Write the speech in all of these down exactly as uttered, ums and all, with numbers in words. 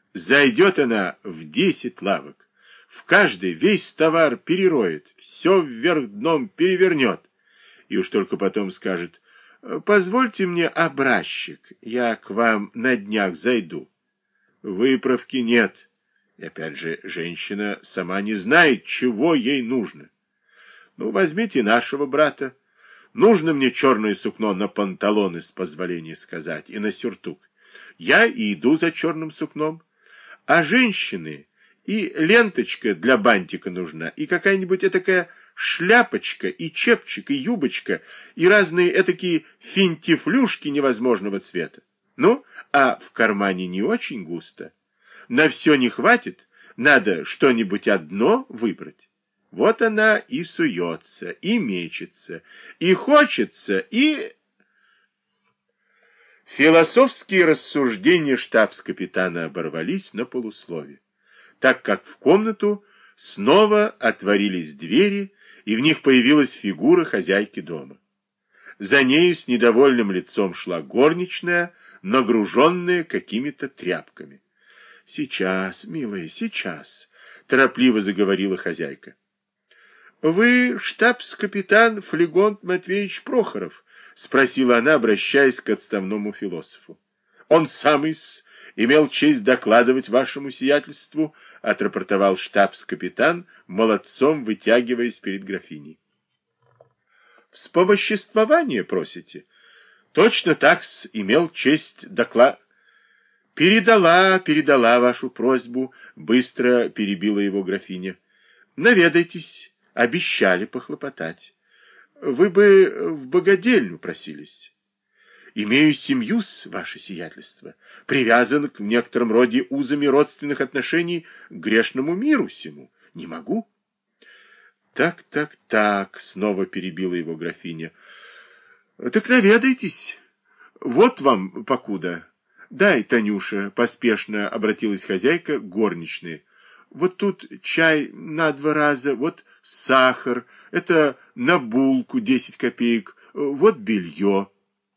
Зайдет она в десять лавок, в каждый весь товар перероет, все вверх дном перевернет, и уж только потом скажет: позвольте мне образчик, я к вам на днях зайду. Выправки нет. И опять же, женщина сама не знает, чего ей нужно. Ну, возьмите нашего брата. Нужно мне черное сукно на панталоны, с позволения сказать, и на сюртук. Я и иду за черным сукном. А женщины и ленточка для бантика нужна, и какая-нибудь этакая шляпочка, и чепчик, и юбочка, и разные этакие финтифлюшки невозможного цвета. Ну, а в кармане не очень густо. На все не хватит, надо что-нибудь одно выбрать. Вот она и суется, и мечется, и хочется, и... Философские рассуждения штабс-капитана оборвались на полуслове, так как в комнату снова отворились двери, и в них появилась фигура хозяйки дома. За нею с недовольным лицом шла горничная, нагруженная какими-то тряпками. — Сейчас, милая, сейчас, — торопливо заговорила хозяйка. — Вы штабс-капитан Флегонт Матвеевич Прохоров? — спросила она, обращаясь к отставному философу. — Он самый-с имел честь докладывать вашему сиятельству, — отрапортовал штабс-капитан, молодцом вытягиваясь перед графиней. — Вспомоществование просите? — Точно так-с имел честь доклад... — Передала, передала вашу просьбу, — быстро перебила его графиня. — Наведайтесь, обещали похлопотать. Вы бы в богадельню просились. Имею семью-с, ваше сиятельство, привязан к некотором роде узами родственных отношений к грешному миру сему. Не могу. Так, так, так, снова перебила его графиня. Так наведайтесь. Вот вам покуда. Дай, Танюша, поспешно обратилась хозяйка к горничной. Вот тут чай на два раза, вот сахар, это на булку десять копеек, вот белье.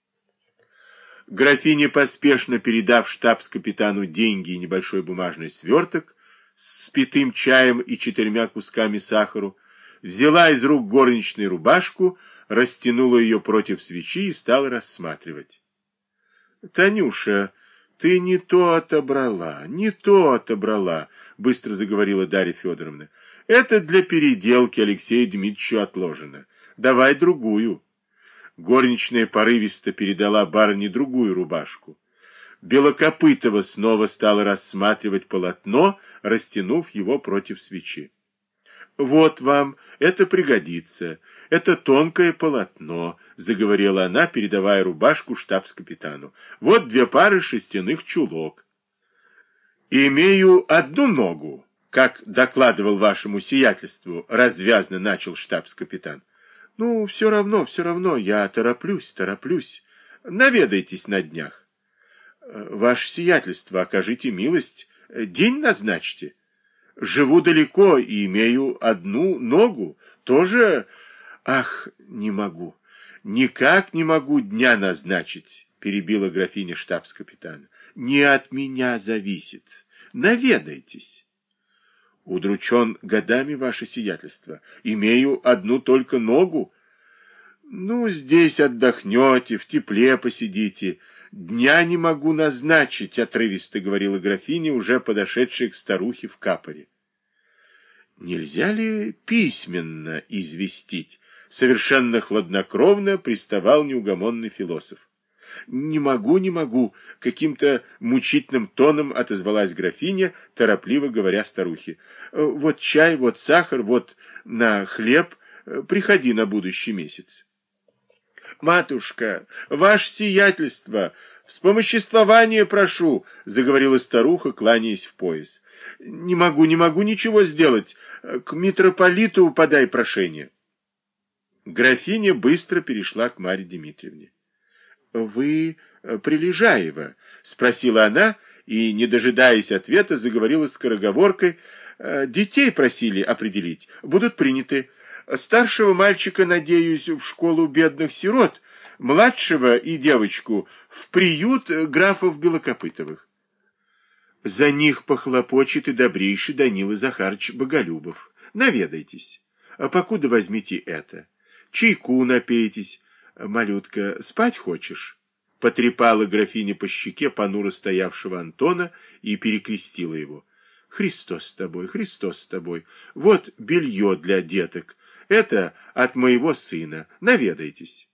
Графиня, поспешно передав штабс-капитану деньги и небольшой бумажный сверток с спитым чаем и четырьмя кусками сахару, взяла из рук горничной рубашку, растянула ее против свечи и стала рассматривать. — Танюша, ты не то отобрала, не то отобрала, — быстро заговорила Дарья Федоровна. — Это для переделки Алексею Дмитриевичу отложено. Давай другую. Горничная порывисто передала барыне другую рубашку. Белокопытова снова стала рассматривать полотно, растянув его против свечи. — Вот вам, это пригодится, это тонкое полотно, — заговорила она, передавая рубашку штабс-капитану. — Вот две пары шерстяных чулок. — Имею одну ногу, как докладывал вашему сиятельству, — развязно начал штабс-капитан. — Ну, все равно, все равно, я тороплюсь, тороплюсь. Наведайтесь на днях. — Ваше сиятельство, окажите милость, день назначьте. Живу далеко и имею одну ногу. Тоже... Ах, не могу. Никак не могу дня назначить, перебила графиня штабс-капитана. Не от меня зависит. Наведайтесь. Удручен годами, ваше сиятельство. Имею одну только ногу. Ну, здесь отдохнете, в тепле посидите. Дня не могу назначить, отрывисто говорила графиня, уже подошедшая к старухе в капоре. Нельзя ли письменно известить? Совершенно хладнокровно приставал неугомонный философ. Не могу, не могу, каким-то мучительным тоном отозвалась графиня, торопливо говоря старухе. Вот чай, вот сахар, вот на хлеб, приходи на будущий месяц. «Матушка, ваше сиятельство, вспомоществование прошу», — заговорила старуха, кланяясь в пояс. «Не могу, не могу ничего сделать. К митрополиту подай прошение». Графиня быстро перешла к Марье Дмитриевне. «Вы Прилежаева?» — спросила она, и, не дожидаясь ответа, заговорила скороговоркой. «Детей просили определить. Будут приняты. Старшего мальчика, надеюсь, в школу бедных сирот, младшего и девочку в приют графов Белокопытовых». За них похлопочет и добрейший Данила Захарыч Боголюбов. Наведайтесь. А покуда возьмите это. Чайку напейтесь. Малютка, спать хочешь? Потрепала графиня по щеке понуро стоявшего Антона и перекрестила его. Христос с тобой, Христос с тобой. Вот белье для деток. Это от моего сына. Наведайтесь.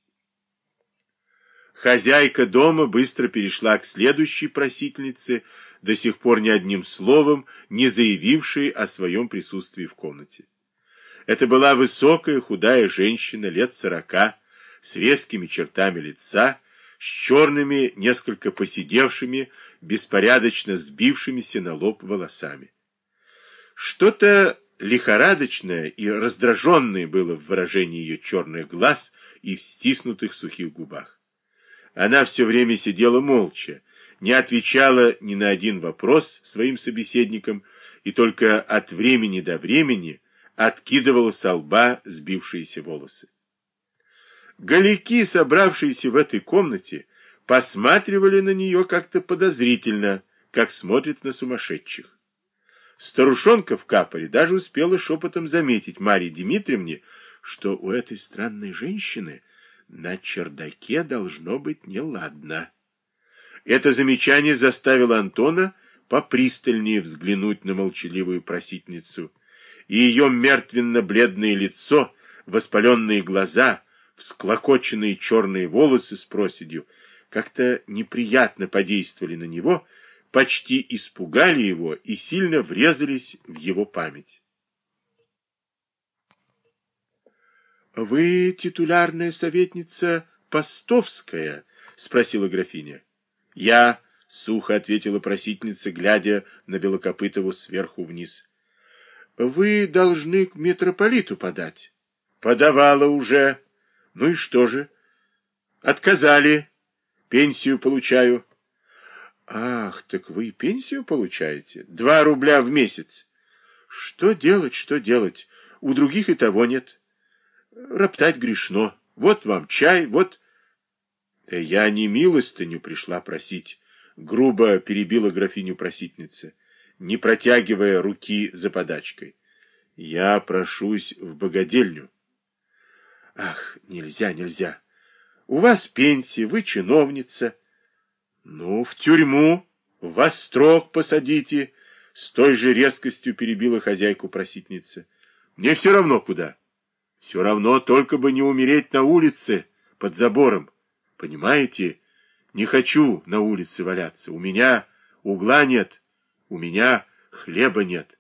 Хозяйка дома быстро перешла к следующей просительнице, до сих пор ни одним словом не заявившей о своем присутствии в комнате. Это была высокая худая женщина лет сорока, с резкими чертами лица, с черными, несколько поседевшими, беспорядочно сбившимися на лоб волосами. Что-то лихорадочное и раздраженное было в выражении ее черных глаз и в стиснутых сухих губах. Она все время сидела молча, не отвечала ни на один вопрос своим собеседникам и только от времени до времени откидывала со лба сбившиеся волосы. Голяки, собравшиеся в этой комнате, посматривали на нее как-то подозрительно, как смотрят на сумасшедших. Старушонка в капоре даже успела шепотом заметить Марье Дмитриевне, что у этой странной женщины на чердаке должно быть неладно. Это замечание заставило Антона попристальнее взглянуть на молчаливую просительницу, и ее мертвенно-бледное лицо, воспаленные глаза, всклокоченные черные волосы с проседью как-то неприятно подействовали на него, почти испугали его и сильно врезались в его память. «Вы титулярная советница Постовская?» — спросила графиня. «Я», — сухо ответила просительница, глядя на Белокопытову сверху вниз. «Вы должны к митрополиту подать». «Подавала уже». «Ну и что же?» «Отказали. Пенсию получаю». «Ах, так вы пенсию получаете? Два рубля в месяц». «Что делать, что делать? У других и того нет». Роптать грешно. Вот вам чай, вот... Я не милостыню пришла просить, грубо перебила графиню просительница, не протягивая руки за подачкой. Я прошусь в богадельню. Ах, нельзя, нельзя. У вас пенсия, вы чиновница. Ну, в тюрьму, в острог посадите, с той же резкостью перебила хозяйку просительница. Мне все равно куда. Все равно, только бы не умереть на улице, под забором. Понимаете, не хочу на улице валяться. У меня угла нет, у меня хлеба нет.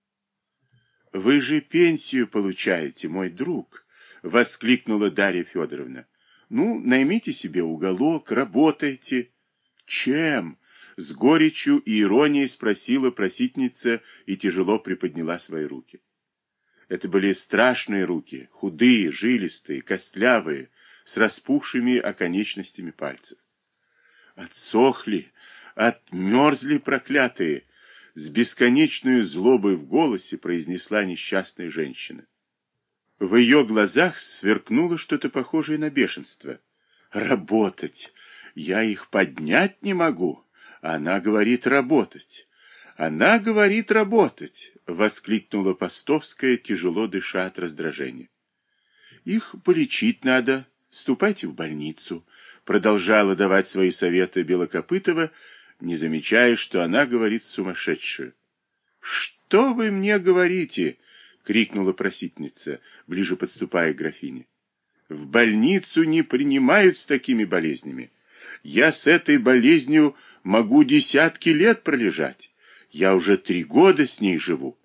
Вы же пенсию получаете, мой друг, воскликнула Дарья Федоровна. Ну, наймите себе уголок, работайте. Чем? С горечью и иронией спросила просительница и тяжело приподняла свои руки. Это были страшные руки, худые, жилистые, костлявые, с распухшими оконечностями пальцев. Отсохли, отмерзли проклятые, с бесконечной злобой в голосе произнесла несчастная женщина. В ее глазах сверкнуло что-то похожее на бешенство. Работать! Я их поднять не могу. Она говорит работать. Она говорит работать, воскликнула Постовская, тяжело дыша от раздражения. Их полечить надо, ступайте в больницу, продолжала давать свои советы Белокопытова, не замечая, что она говорит сумасшедшую. Что вы мне говорите? Крикнула просительница, ближе подступая к графине. В больницу не принимают с такими болезнями. Я с этой болезнью могу десятки лет пролежать. Я уже три года с ней живу.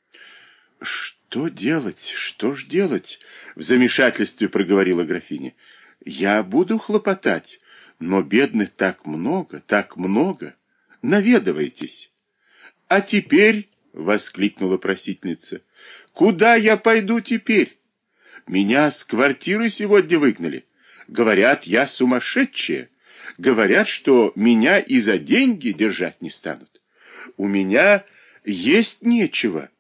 Что делать? Что ж делать? В замешательстве проговорила графиня. Я буду хлопотать, но бедных так много, так много. Наведывайтесь. А теперь, воскликнула просительница, куда я пойду теперь? Меня с квартиры сегодня выгнали. Говорят, я сумасшедшая. Говорят, что меня и за деньги держать не станут. У меня есть нечего.